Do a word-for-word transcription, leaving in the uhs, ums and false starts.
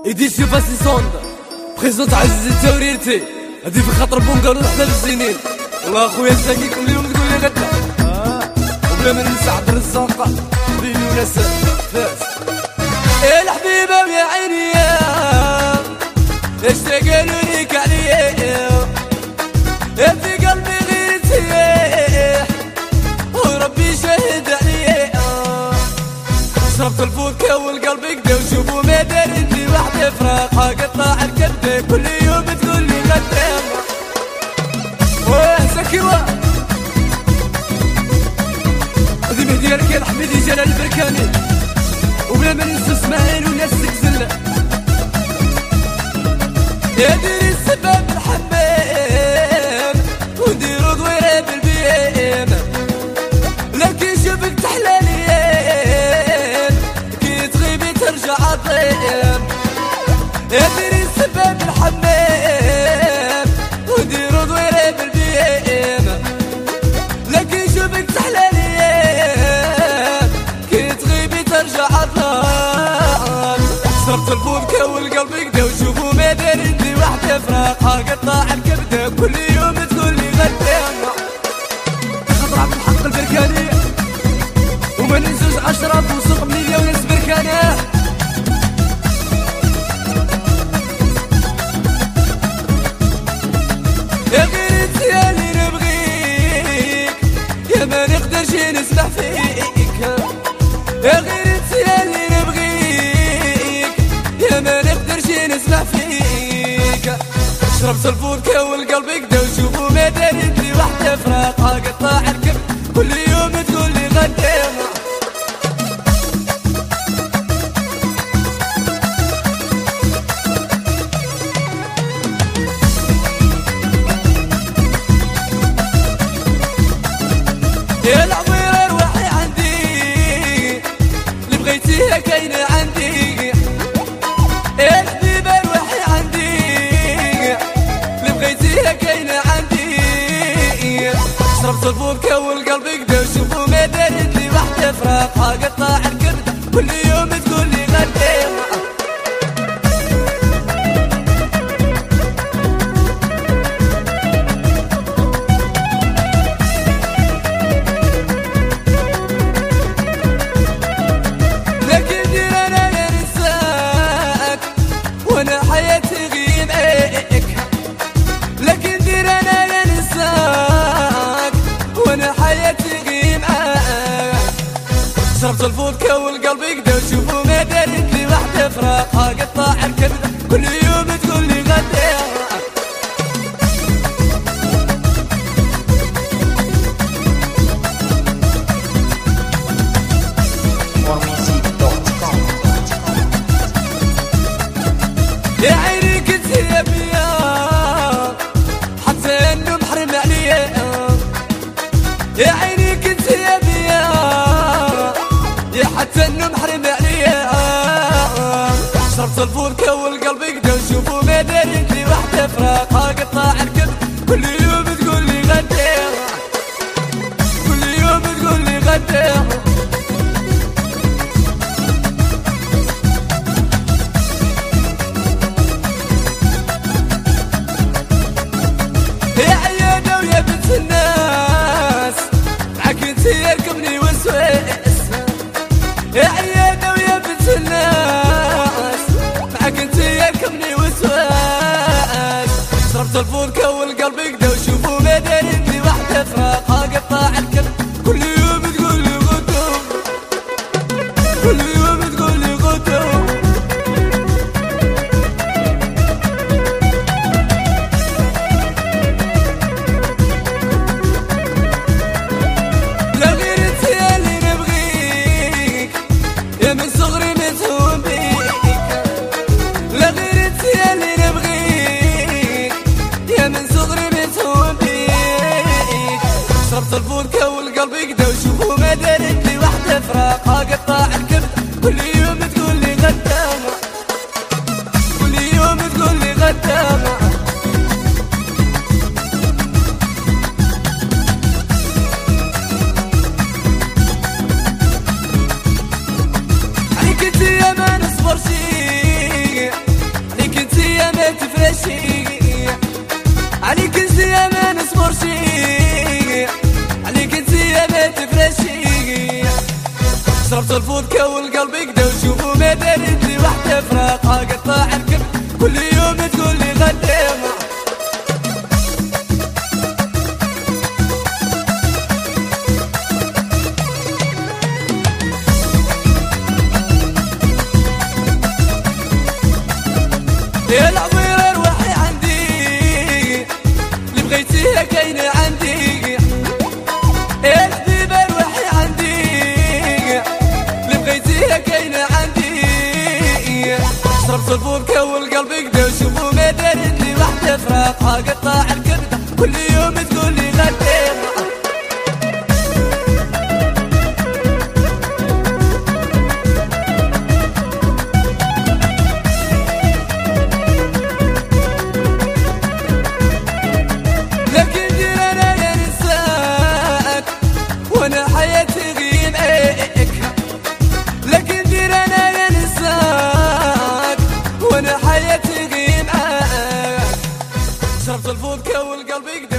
ايدي شوف اسي صوندا بريزونت عزيزي توريرتي هادي في خاطر بونكر وحنا بالزينين. والله اخويا ساكي كل يوم تقول لي غدا آه. وبلا ما ننسى عبد الرزاق بيني وناس فاس. يا الحبيبه ويا عيني اش قالوا ليك عليا يا في قلبي غير تيح وربي شاهد عليا. شربت الفودكا والقلب كدا وشوفوا ما دارت لي وحده فراقها قطع الكبده كل يوم تقول لي غدا واه سكيوا هذي مهدي ركان حميدي جلال البركاني وبلا ما ننسى اسماعيل وناس زله. يا ديري السباب الحمام وديرو ضويره بالبيام لكن شوفك تحلاليام كي تغيبي ترجع عطيام. يا ديري السباب الحمام وديرو ضويره بالبيام لكن شوفك تحلاليام كي تغيبي ترجع عطيام. شربت الفودكا والقلب كدا وشوفوا ما دارت لي وحده فراقها قطع الكبده كل يوم تقول لي غدا خطرة من حق البركاني وما ننسوش اشرف وسوق مليون وناس بركانه. يا غير انت يا اللي نبغيك يا ما نقدرش نسمح فيك. يا غير انت يا اللي نبغيك يا ما نقدرش نسمع فيك. شربت الفودكا والقلب كدا وشوفوا ما دارت لي وحده فراقها قطع الكبد كل يوم تقول لي غدا. يا العبير روحي عندي اللي بغيتيها كاينه عندي. يا الحبيبه روحي عندي اللي بغيتيها كاينه عندي. شربت الفودكا والقلب كدا وشوفوا ما دارت لي وحده فراقها قطع الكبد كل يوم تقول لي غدا. وانا حياتي غير معاك لكن دير انا لا ننساك وانا حياتي غير معاك. شربت الفودكا والقلب كدا وشوفوا ما دارت لي وحده فراقها قطع الكبده كل يوم تقول لي غدا. يا عيني كنت يا بيا حتى انه محرم عليا. يا عيني كنت يا بيا يا حتى انه محرم عليا. شربت الفودكا والقلب كدا وشوفوا ما دارت لي وحده فراقها قطع الكبد كل يوم تقول لي غدا كل يوم تقول لي غدا. يا عيادة ويا بنت الناس معاك انت يركبني وسواس. يا عيادة ويا بنت الناس معاك انت يركبني وسواس. شربت تفرقها قطع الكبد كل يوم تقول لي غديمة يا العمير روحي عندي اللي بغيتيها كاينة عندي يا الحبيبة روحي عندي اللي بغيتيها كاينة عندي شربت الفودكا والقلب يقدر شوفوا ما دارت لي وحدة فراقها قطع الكبدة كل يوم تقول لي غديمة وانا حياتي غيبك لكن دير انا يا نساك وانا حياتي غيبك شربت الفودكا والقلب يقدر